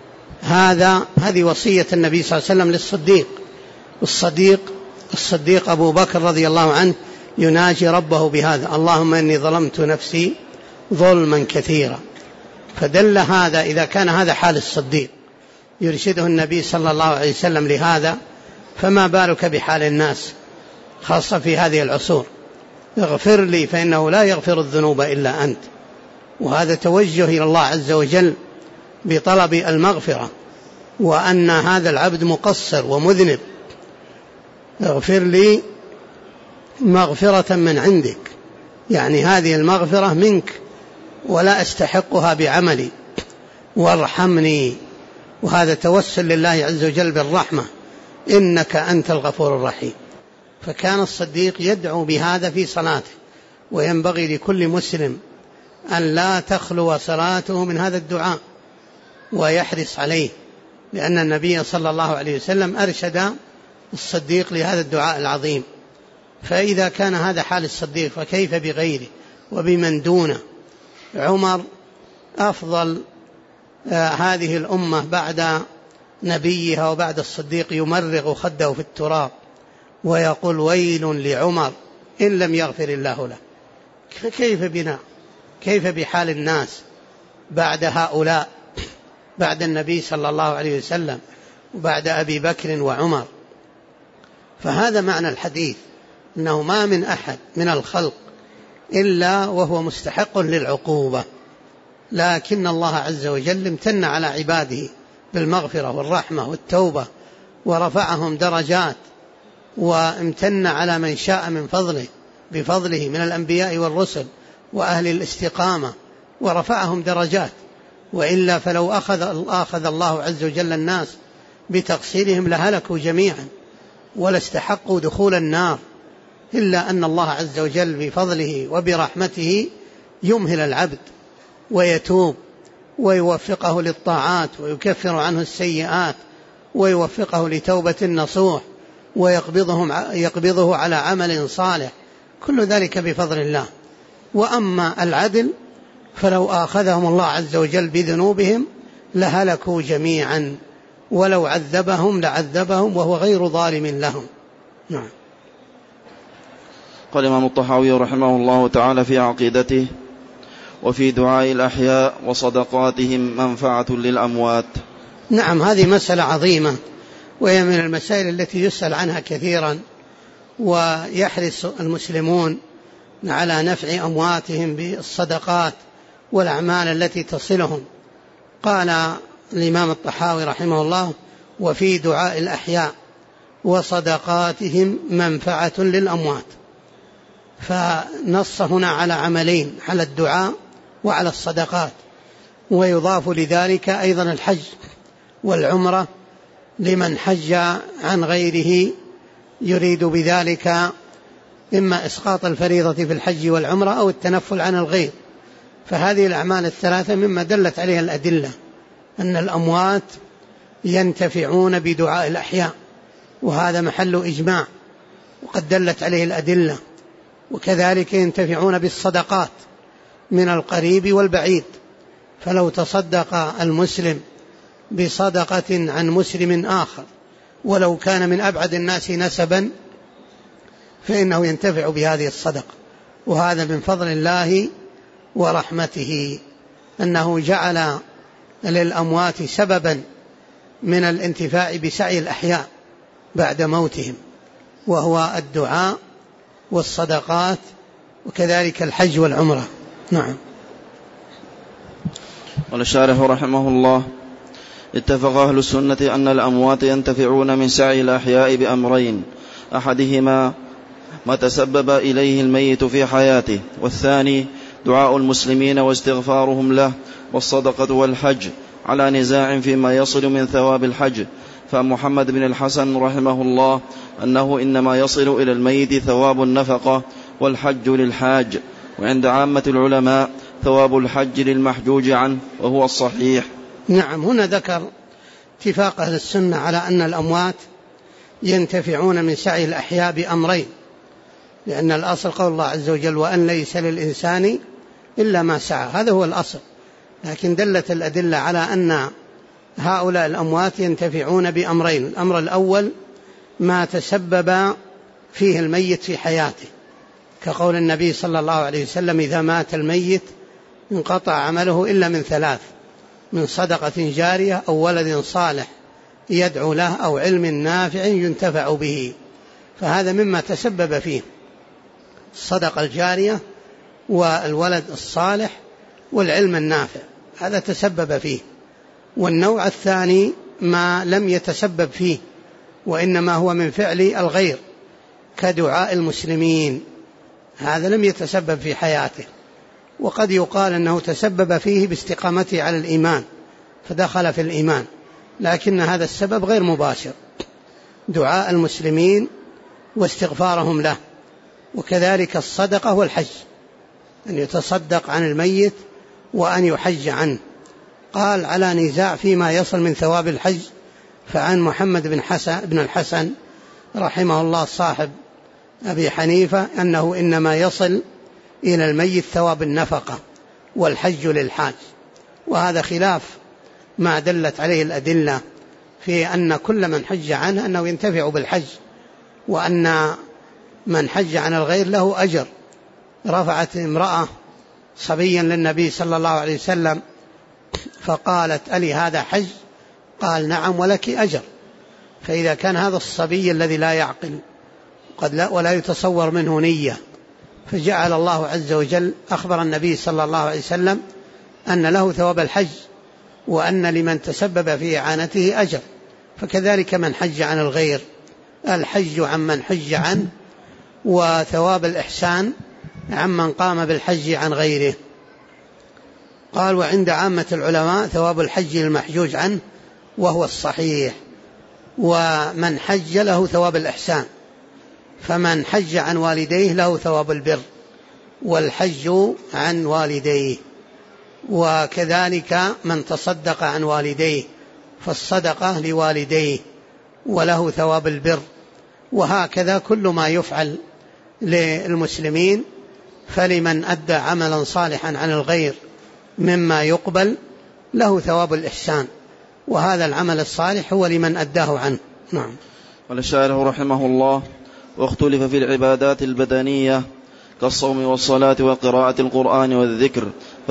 هذه وصية النبي صلى الله عليه وسلم للصديق. الصديق أبو بكر رضي الله عنه يناجي ربه بهذا: اللهم إني ظلمت نفسي ظلما كثيرا. فدل هذا إذا كان هذا حال الصديق يرشده النبي صلى الله عليه وسلم لهذا، فما بالك بحال الناس خاصة في هذه العصور: اغفر لي فإنه لا يغفر الذنوب إلا أنت. وهذا توجه إلى الله عز وجل بطلب المغفرة، وأن هذا العبد مقصر ومذنب. اغفر لي مغفرة من عندك، يعني هذه المغفرة منك ولا أستحقها بعملي، وارحمني. وهذا توسل لله عز وجل بالرحمة: إنك أنت الغفور الرحيم. فكان الصديق يدعو بهذا في صلاته، وينبغي لكل مسلم أن لا تخلو صلاته من هذا الدعاء ويحرص عليه، لأن النبي صلى الله عليه وسلم أرشد الصديق لهذا الدعاء العظيم. فإذا كان هذا حال الصديق فكيف بغيره وبمن دونه؟ عمر أفضل هذه الأمة بعد نبيها وبعد الصديق يمرغ خده في التراب ويقول: ويل لعمر إن لم يغفر الله له. فكيف بنا؟ كيف بحال الناس بعد هؤلاء، بعد النبي صلى الله عليه وسلم وبعد أبي بكر وعمر؟ فهذا معنى الحديث، أنه ما من أحد من الخلق إلا وهو مستحق للعقوبة، لكن الله عز وجل امتن على عباده بالمغفرة والرحمة والتوبة ورفعهم درجات، وامتن على من شاء من فضله بفضله من الأنبياء والرسل وأهل الاستقامة ورفعهم درجات. وإلا فلو أخذ الله عز وجل الناس بتقصيرهم لهلكوا جميعا ولا استحقوا دخول النار، إلا أن الله عز وجل بفضله وبرحمته يمهل العبد ويتوب ويوفقه للطاعات ويكفر عنه السيئات ويوفقه لتوبة نصوح ويقبضه على عمل صالح، كل ذلك بفضل الله. وأما العدل فلو آخذهم الله عز وجل بذنوبهم لهلكوا جميعا، ولو عذبهم لعذبهم وهو غير ظالم لهم. نعم. قال الإمام الطحاوي رحمه الله تعالى في عقيدته: وفي دعاء الأحياء وصدقاتهم منفعة للأموات. نعم، هذه مسألة عظيمة، وهي من المسائل التي يسأل عنها كثيرا، ويحرص المسلمون على نفع أمواتهم بالصدقات والأعمال التي تصلهم. قال الإمام الطحاوي رحمه الله: وفي دعاء الأحياء وصدقاتهم منفعة للأموات. فنص هنا على عملين: على الدعاء وعلى الصدقات، ويضاف لذلك أيضا الحج والعمرة لمن حج عن غيره يريد بذلك إما إسقاط الفريضة في الحج والعمرة أو التنفل عن الغير. فهذه الأعمال الثلاثة مما دلت عليها الأدلة أن الأموات ينتفعون بدعاء الأحياء، وهذا محل إجماع وقد دلت عليه الأدلة. وكذلك ينتفعون بالصدقات من القريب والبعيد، فلو تصدق المسلم بصدقة عن مسلم آخر ولو كان من أبعد الناس نسبا فإنه ينتفع بهذه الصدقة. وهذا من فضل الله ورحمته أنه جعل للأموات سببا من الانتفاع بسعي الأحياء بعد موتهم، وهو الدعاء والصدقات وكذلك الحج والعمرة. نعم. قال الشارح رحمه الله: اتفق أهل السنة أن الأموات ينتفعون من سعي الأحياء بأمرين: أحدهما ما تسبب إليه الميت في حياته، والثاني دعاء المسلمين واستغفارهم له، والصدقة والحج على نزاع فيما يصل من ثواب الحج. فمحمد بن الحسن رحمه الله أنه إنما يصل إلى الميت ثواب النفقة والحج للحاج، وعند عامة العلماء ثواب الحج للمحجوج عنه، وهو الصحيح. نعم، هنا ذكر اتفاق أهل السنة على أن الأموات ينتفعون من سعي الأحياء بأمرين، لأن الأصل قول الله عز وجل: وأن ليس للإنسان إلا ما سعى. هذا هو الأصل، لكن دلت الأدلة على أن هؤلاء الأموات ينتفعون بأمرين: الأمر الأول ما تسبب فيه الميت في حياته، كقول النبي صلى الله عليه وسلم: إذا مات الميت انقطع عمله إلا من ثلاث: من صدقة جارية أو ولد صالح يدعو له أو علم نافع ينتفع به. فهذا مما تسبب فيه الصدقة الجارية والولد الصالح والعلم النافع، هذا تسبب فيه. والنوع الثاني ما لم يتسبب فيه وإنما هو من فعل الغير، كدعاء المسلمين، هذا لم يتسبب في حياته، وقد يقال أنه تسبب فيه باستقامته على الإيمان فدخل في الإيمان، لكن هذا السبب غير مباشر: دعاء المسلمين واستغفارهم له، وكذلك الصدقة والحج، أن يتصدق عن الميت وأن يحج عنه. قال: على نزاع فيما يصل من ثواب الحج، فعن محمد بن الحسن رحمه الله صاحب أبي حنيفة أنه إنما يصل إلى الميت ثواب النفقة والحج للحاج، وهذا خلاف ما دلت عليه الأدلة في أن كل من حج عنه أنه ينتفع بالحج، وأن من حج عن الغير له أجر. رفعت امرأة صبيا للنبي صلى الله عليه وسلم فقالت: ألي هذا حج؟ قال: نعم ولك أجر. فإذا كان هذا الصبي الذي لا يعقل ولا يتصور منه نية، فجعل الله عز وجل أخبر النبي صلى الله عليه وسلم أن له ثواب الحج، وأن لمن تسبب في إعانته أجر. فكذلك من حج عن الغير، الحج عن من حج عنه، وثواب الإحسان عمن قام بالحج عن غيره. قال: وعند عامة العلماء ثواب الحج للمحجوج عنه، وهو الصحيح. ومن حج له ثواب الإحسان، فمن حج عن والديه له ثواب البر والحج عن والديه، وكذلك من تصدق عن والديه فالصدقة لوالديه وله ثواب البر. وهكذا كل ما يفعل للمسلمين، فلمن أدى عملا صالحا عن الغير مما يقبل له ثواب الإحسان، وهذا العمل الصالح هو لمن أداه عنه. نعم. قال الشارح رحمه الله: واختلف في العبادات البدنية كالصوم والصلاة وقراءة القرآن والذكر،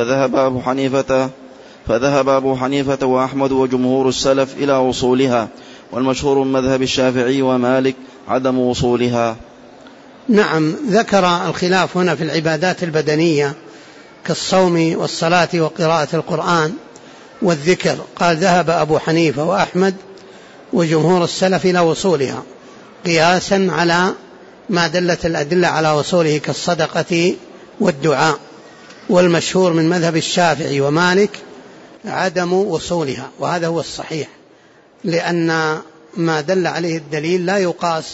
فذهب أبو حنيفة وأحمد وجمهور السلف إلى وصولها، والمشهور من مذهب الشافعي ومالك عدم وصولها. نعم، ذكر الخلاف هنا في العبادات البدنية كالصوم والصلاة وقراءة القرآن والذكر، قال ذهب أبو حنيفة وأحمد وجمهور السلف إلى وصولها قياسا على ما دلت الأدلة على وصوله كالصدقة والدعاء، والمشهور من مذهب الشافعي ومالك عدم وصولها، وهذا هو الصحيح، لأن ما دل عليه الدليل لا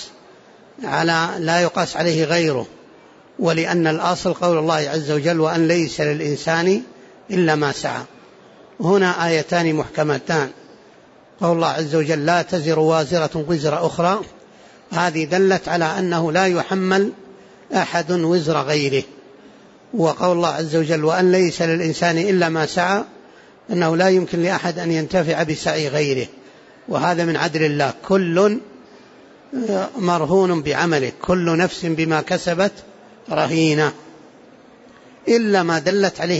يقاس عليه غيره، ولأن الأصل قول الله عز وجل وأن ليس للإنسان إلا ما سعى. هنا آيتان محكمتان، قول الله عز وجل لا تزر وازرة وزر أخرى، هذه دلت على أنه لا يحمل أحد وزر غيره، وقول الله عز وجل وأن ليس للإنسان إلا ما سعى، أنه لا يمكن لأحد أن ينتفع بسعي غيره، وهذا من عدل الله، كل مرهون بعمله، كل نفس بما كسبت رهينة، إلا ما دلت عليه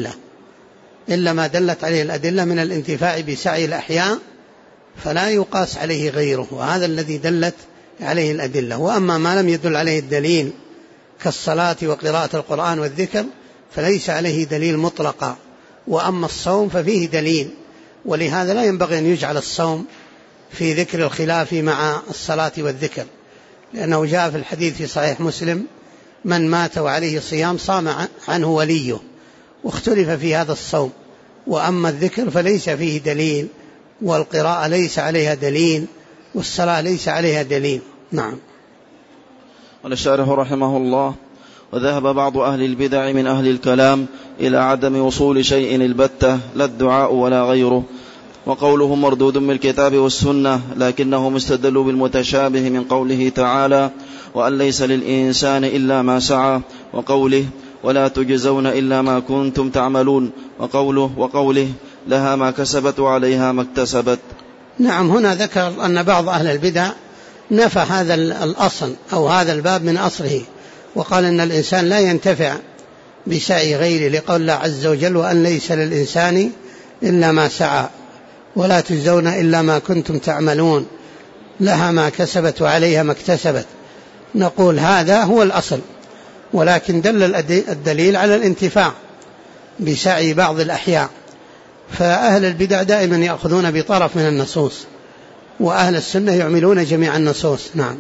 الأدلة من الانتفاع بسعي الأحياء، فلا يقاس عليه غيره، وهذا الذي دلت عليه الأدلة. وأما ما لم يدل عليه الدليل كالصلاة وقراءة القرآن والذكر فليس عليه دليل مطلقا، وأما الصوم ففيه دليل، ولهذا لا ينبغي أن يجعل الصوم في ذكر الخلاف مع الصلاة والذكر، لأنه جاء في الحديث في صحيح مسلم من مات وعليه صيام صام عنه وليه، واختلف في هذا الصوم. وأما الذكر فليس فيه دليل، والقراءة ليس عليها دليل، والصلاة ليس عليها دليل. نعم. قال الشارح رحمه الله: وذهب بعض أهل البدع من أهل الكلام إلى عدم وصول شيء البتة، لا الدعاء ولا غيره، وقولهم مردود من الكتاب والسنة، لكنهم استدلوا بالمتشابه من قوله تعالى وأن ليس للإنسان إلا ما سعى، وقوله ولا تجزون إلا ما كنتم تعملون، وقوله لها ما كسبت وعليها ما اكتسبت. نعم، هنا ذكر أن بعض أهل البدع نفى هذا الأصل أو هذا الباب من أصله، وقال أن الإنسان لا ينتفع بسعي غيره، لقول الله عز وجل وأن ليس للإنسان إلا ما سعى ولا تجزون إلا ما كنتم تعملون، لها ما كسبت وعليها ما اكتسبت. نقول هذا هو الأصل، ولكن دل الدليل على الانتفاع بسعي بعض الأحياء، فأهل البدع دائما يأخذون بطرف من النصوص، وأهل السنة يعملون جميع النصوص. نعم.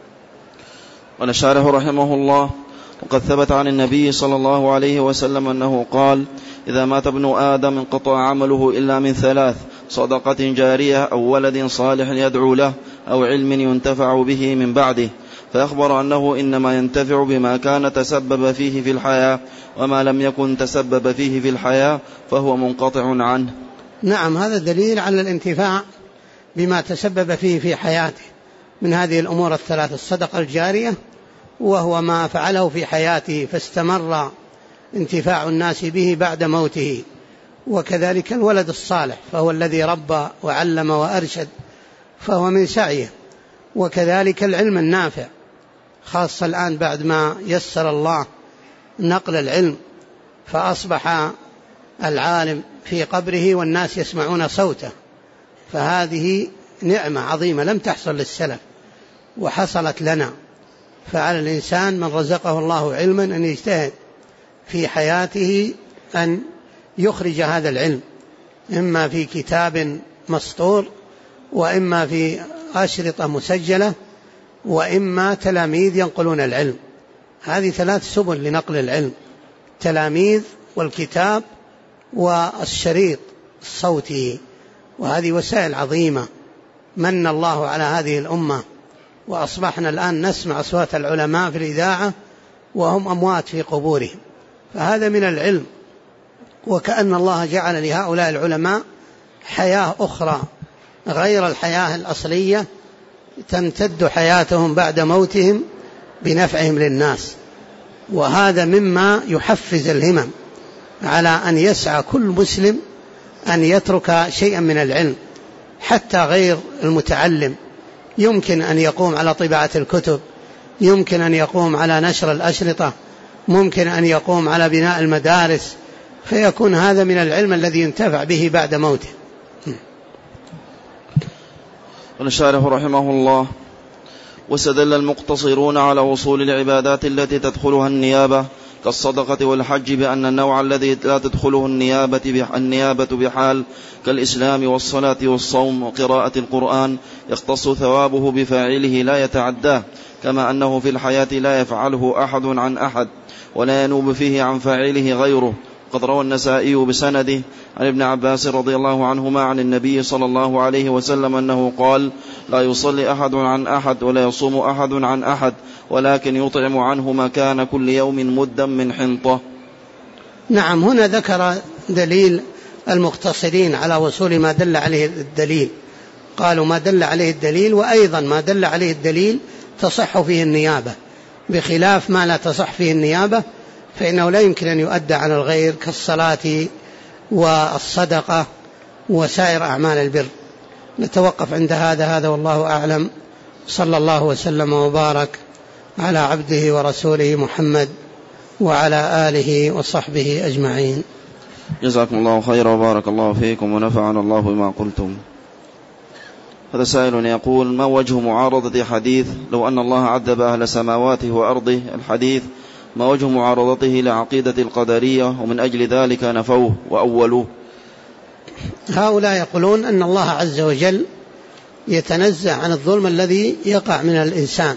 قال الشارح رحمه الله: وقد ثبت عن النبي صلى الله عليه وسلم أنه قال إذا مات ابن آدم انقطع عمله إلا من ثلاث: صدقة جارية أو ولد صالح يدعو له أو علم ينتفع به من بعده، فأخبر أنه إنما ينتفع بما كان تسبب فيه في الحياة، وما لم يكن تسبب فيه في الحياة فهو منقطع عنه. نعم، هذا دليل على الانتفاع بما تسبب فيه في حياته من هذه الأمور الثلاث: الصدقة الجارية، وهو ما فعله في حياته فاستمر انتفاع الناس به بعد موته، وكذلك الولد الصالح فهو الذي ربى وعلم وأرشد فهو من سعيه، وكذلك العلم النافع، خاصة الآن بعد ما يسر الله نقل العلم، فأصبح العالم في قبره والناس يسمعون صوته، فهذه نعمة عظيمة لم تحصل للسلف وحصلت لنا. فعلى الإنسان من رزقه الله علما أن يجتهد في حياته أن يخرج هذا العلم، إما في كتاب مسطور، وإما في أشرطة مسجلة، وإما تلاميذ ينقلون العلم. هذه ثلاث سبل لنقل العلم: تلاميذ والكتاب والشريط الصوتي، وهذه وسائل عظيمة من الله على هذه الأمة، وأصبحنا الآن نسمع أصوات العلماء في الإذاعة وهم أموات في قبورهم، فهذا من العلم، وكأن الله جعل لهؤلاء العلماء حياة أخرى غير الحياة الأصلية تمتد حياتهم بعد موتهم بنفعهم للناس. وهذا مما يحفز الهمم على أن يسعى كل مسلم أن يترك شيئا من العلم، حتى غير المتعلم يمكن أن يقوم على طباعة الكتب يمكن أن يقوم على نشر الأشرطة، ممكن أن يقوم على بناء المدارس، فيكون هذا من العلم الذي ينتفع به بعد موته. الشارح رحمه الله: واستدل المقتصرون على وصول العبادات التي تدخلها النيابة كالصدقة والحج بأن النوع الذي لا تدخله النيابة بحال كالإسلام والصلاة والصوم وقراءة القرآن يختص ثوابه بفاعله لا يتعداه، كما أنه في الحياة لا يفعله أحد عن أحد ولا ينوب فيه عن فاعله غيره. قد روى النسائي بسنده عن ابن عباس رضي الله عنهما عن النبي صلى الله عليه وسلم أنه قال: لا يصلي أحد عن أحد ولا يصوم أحد عن أحد، ولكن يطعم عنه مكان كل يوم مدا من حنطة. نعم، هنا ذكر دليل المقتصرين على وصول ما دل عليه الدليل، قالوا ما دل عليه الدليل، وأيضا ما دل عليه الدليل تصح فيه النيابة، بخلاف ما لا تصح فيه النيابة فإنه لا يمكن أن يؤدى على الغير كالصلاة والصدقة وسائر أعمال البر. نتوقف عند هذا والله أعلم. صلى الله وسلم وبارك على عبده ورسوله محمد وعلى آله وصحبه أجمعين. جزاكم الله خيرا وبارك الله فيكم ونفعنا الله بما قلتم. هذا سائل يقول: ما وجه معارضة حديث لو أن الله عذب أهل سماواته وأرضه؟ الحديث ما وجه معارضته لعقيدة القدرية ومن أجل ذلك نفوه وأولوه؟ هؤلاء يقولون أن الله عز وجل يتنزه عن الظلم الذي يقع من الإنسان،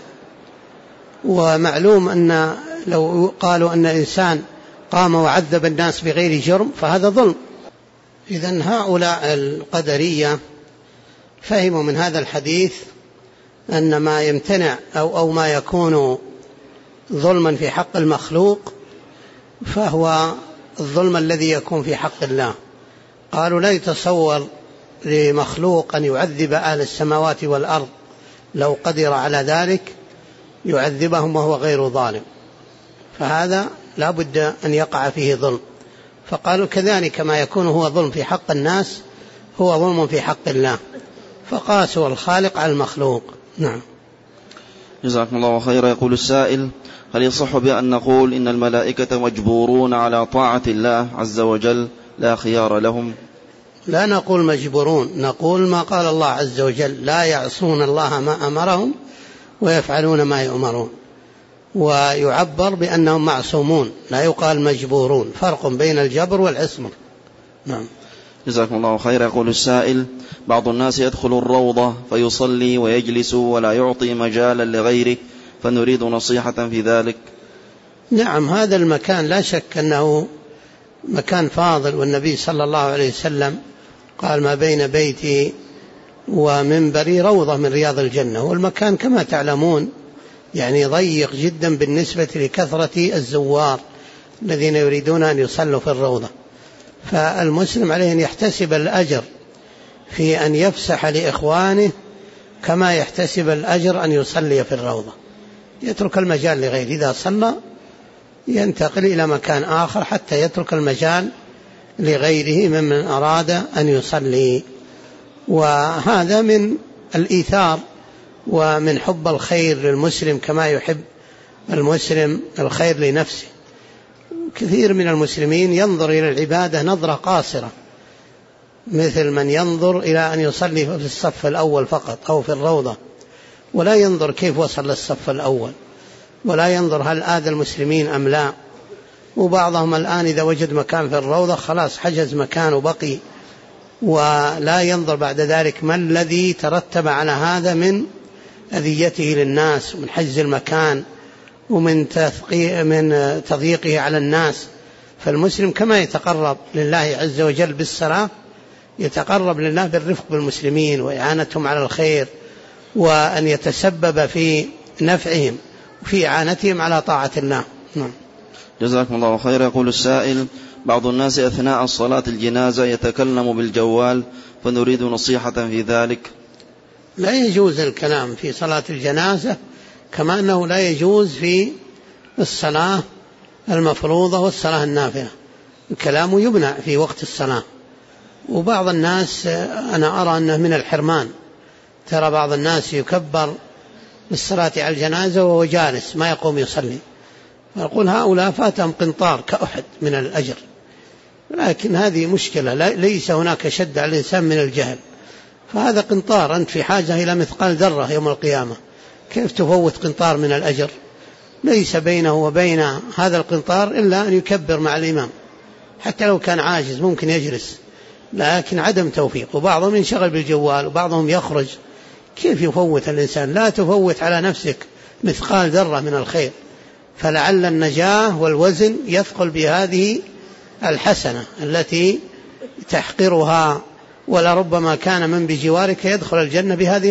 ومعلوم أن لو قالوا أن الإنسان قام وعذب الناس بغير جرم فهذا ظلم. إذن هؤلاء القدرية فهموا من هذا الحديث أن ما يمتنع أو ما يكون ظلما في حق المخلوق فهو الظلم الذي يكون في حق الله. قالوا لا يتصور لمخلوق أن يعذب أهل السماوات والأرض، لو قدر على ذلك يعذبهم وهو غير ظالم، فهذا لا بد أن يقع فيه ظلم. فقالوا كذلك ما يكون هو ظلم في حق الناس هو ظلم في حق الله، فقاسوا الخالق على المخلوق. نعم. جزاكم الله خيرا. يقول السائل: هل يصح بأن نقول إن الملائكة مجبورون على طاعة الله عز وجل لا خيار لهم؟ لا نقول مجبورون، نقول ما قال الله عز وجل: لا يعصون الله ما أمرهم ويفعلون ما يؤمرون. ويعبر بأنهم معصومون، لا يقال مجبورون، فرق بين الجبر والعصمة. نعم. جزاكم الله خيرا. يقول السائل: بعض الناس يدخل الروضة فيصلي ويجلس ولا يعطي مجالا لغيره، فنريد نصيحة في ذلك. نعم، هذا المكان لا شك أنه مكان فاضل، والنبي صلى الله عليه وسلم قال: ما بين بيتي ومنبري روضة من رياض الجنة. والمكان كما تعلمون يعني ضيق جدا بالنسبة لكثرة الزوار الذين يريدون أن يصلوا في الروضة، فالمسلم عليه أن يحتسب الأجر في أن يفسح لإخوانه كما يحتسب الأجر أن يصلي في الروضة، يترك المجال لغيره، إذا صلى ينتقل إلى مكان آخر حتى يترك المجال لغيره ممن أراد أن يصلي. وهذا من الإيثار ومن حب الخير للمسلم كما يحب المسلم الخير لنفسه. كثير من المسلمين ينظر إلى العبادة نظرة قاصرة، مثل من ينظر إلى أن يصلي في الصف الأول فقط أو في الروضة، ولا ينظر كيف وصل للصف الأول، ولا ينظر هل آذى المسلمين أم لا. وبعضهم الآن إذا وجد مكان في الروضة خلاص حجز مكان وبقي، ولا ينظر بعد ذلك ما الذي ترتب على هذا من أذيته للناس ومن حجز المكان ومن تضييقه على الناس. فالمسلم كما يتقرب لله عز وجل بالصلاة يتقرب لله بالرفق بالمسلمين وإعانتهم على الخير، وأن يتسبب في نفعهم وفي إعانتهم على طاعة الله. نعم. جزاكم الله خير. يقول السائل: بعض الناس أثناء الصلاة الجنازة يتكلم بالجوال، فنريد نصيحة في ذلك. لا يجوز الكلام في صلاة الجنازة، كما أنه لا يجوز في الصلاة المفروضة والصلاة النافلة، الكلام يمنع في وقت الصلاة. وبعض الناس أنا أرى أنه من الحرمان، ترى بعض الناس يكبر بالصلاة على الجنازة وهو جالس ما يقوم يصلي، فنقول هؤلاء فاتهم قنطار كأحد من الأجر. لكن هذه مشكلة، ليس هناك شد على الإنسان من الجهل، فهذا قنطار، أنت في حاجة إلى مثقال ذرة يوم القيامة، كيف تفوت قنطار من الأجر؟ ليس بينه وبين هذا القنطار إلا أن يكبر مع الإمام، حتى لو كان عاجز ممكن يجلس، لكن عدم توفيق. وبعضهم ينشغل بالجوال وبعضهم يخرج، كيف يفوت الإنسان؟ لا تفوت على نفسك مثقال ذرة من الخير، فلعل النجاة والوزن يثقل بهذه الحسنة التي تحقرها، ولربما كان من بجوارك يدخل الجنة بهذه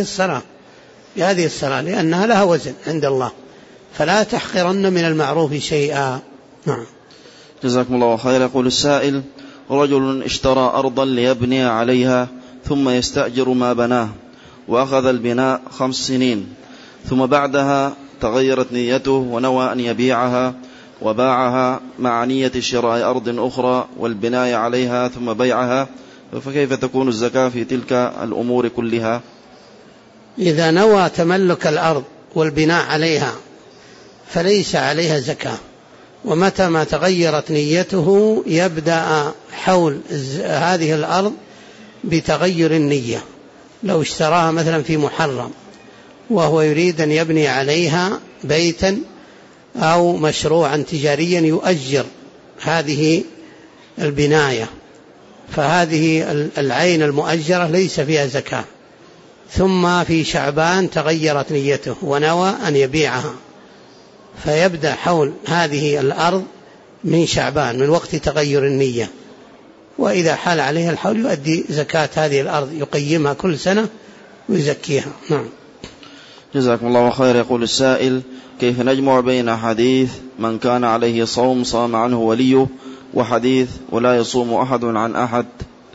الصلاة لأنها لها وزن عند الله، فلا تحقرن من المعروف شيئا. نعم. جزاكم الله خير. يقول السائل: رجل اشترى أرضا ليبني عليها ثم يستأجر ما بناه، وأخذ البناء 5 سنين، ثم بعدها تغيرت نيته ونوى أن يبيعها وباعها مع نية شراء أرض أخرى والبناء عليها ثم بيعها، فكيف تكون الزكاة في تلك الأمور كلها؟ إذا نوى تملك الأرض والبناء عليها فليس عليها زكاة، ومتى ما تغيرت نيته يبدأ حول هذه الأرض بتغير النية. لو اشتراها مثلا في محرم وهو يريد أن يبني عليها بيتا أو مشروعا تجاريا يؤجر هذه البناية، فهذه العين المؤجرة ليس فيها زكاة. ثم في شعبان تغيرت نيته ونوى أن يبيعها، فيبدأ حول هذه الأرض من شعبان من وقت تغير النية، وإذا حال عليها الحول يؤدي زكاة هذه الأرض، يقيمها كل سنة ويزكيها. نعم. جزاكم الله خير. يقول السائل: كيف نجمع بين حديث من كان عليه صوم صام عنه وليه وحديث ولا يصوم أحد عن أحد؟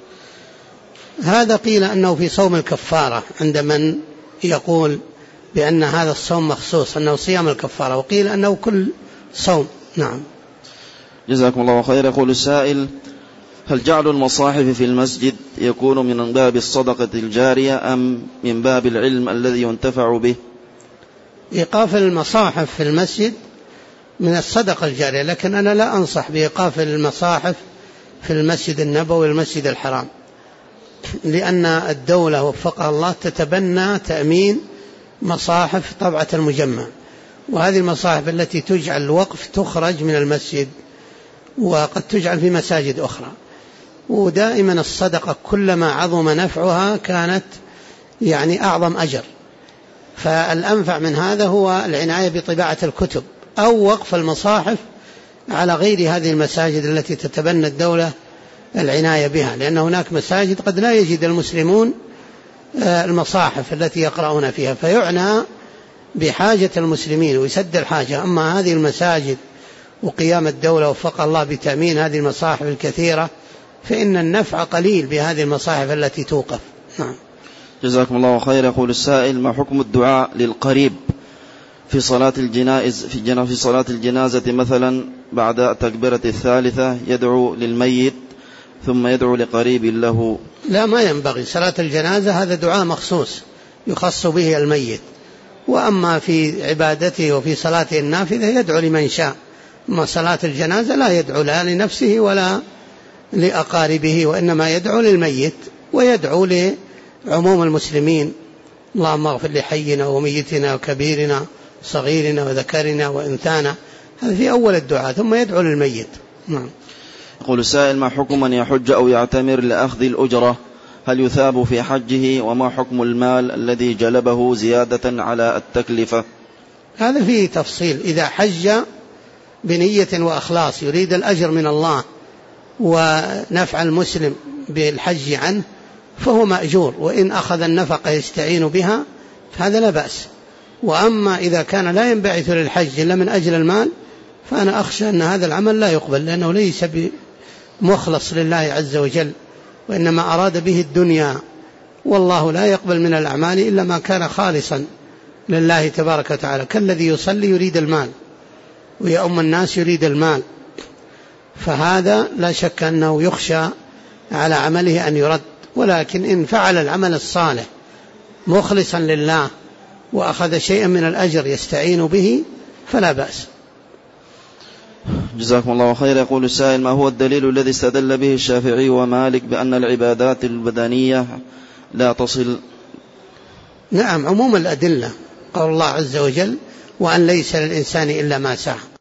هذا قيل أنه في صوم الكفارة عند من يقول بأن هذا الصوم مخصوص أنه صيام الكفارة، وقيل أنه كل صوم. نعم. جزاكم الله خير. يقول السائل: هل جعل المصاحف في المسجد يكون من باب الصدقة الجارية أم من باب العلم الذي ينتفع به؟ إيقاف المصاحف في المسجد من الصدقة الجارية، لكن أنا لا أنصح بإيقاف المصاحف في المسجد النبوي والمسجد الحرام، لأن الدولة وفقها الله تتبنى تأمين مصاحف طبعة المجمع، وهذه المصاحف التي تجعل وقف تخرج من المسجد وقد تجعل في مساجد أخرى. ودائما الصدقة كلما عظم نفعها كانت أعظم أجر، فالأنفع من هذا هو العناية بطباعة الكتب أو وقف المصاحف على غير هذه المساجد التي تتبنى الدولة العناية بها، لأن هناك مساجد قد لا يجد المسلمون المصاحف التي يقرؤون فيها، فيعنى بحاجة المسلمين ويسد الحاجة. أما هذه المساجد وقيام الدولة وفق الله بتأمين هذه المصاحف الكثيرة فإن النفع قليل بهذه المصاحف التي توقف. نعم. جزاكم الله خير. يقول السائل: ما حكم الدعاء للقريب في صلاة في صلاة الجنازة مثلا بعد تكبيرة الثالثة يدعو للميت ثم يدعو لقريب له؟ لا، ما ينبغي. صلاة الجنازة هذا دعاء مخصوص يخص به الميت، وأما في عبادته وفي صلاته النافذة يدعو لمن شاء. أما صلاة الجنازة لا يدعو لا لنفسه ولا لأقاربه، وإنما يدعو للميت ويدعو لعموم المسلمين: اللهم اغفر لحينا وميتنا وكبيرنا صغيرنا وذكرنا وإنثانا. هذا في أول الدعاء، ثم يدعو للميت. نعم. يقول السائل: ما حكم من يحج أو يعتمر لأخذ الأجرة؟ هل يثاب في حجه؟ وما حكم المال الذي جلبه زيادة على التكلفة؟ هذا فيه تفصيل. إذا حج بنية وأخلاص يريد الأجر من الله ونفع المسلم بالحج عنه فهو مأجور، وإن أخذ النفقة يستعين بها فهذا لا بأس. وأما إذا كان لا ينبعث للحج إلا من أجل المال فأنا أخشى أن هذا العمل لا يقبل، لأنه ليس بمخلص لله عز وجل، وإنما أراد به الدنيا، والله لا يقبل من الأعمال إلا ما كان خالصا لله تبارك وتعالى، كالذي يصلي يريد المال ويؤم الناس يريد المال، فهذا لا شك أنه يخشى على عمله أن يرد. ولكن إن فعل العمل الصالح مخلصا لله وأخذ شيئا من الأجر يستعين به فلا بأس. جزاكم الله خير. يقول السائل: ما هو الدليل الذي استدل به الشافعي ومالك بأن العبادات البدنية لا تصل؟ نعم، عموم الأدلة، قال الله عز وجل: وأن ليس للإنسان إلا ما سعى.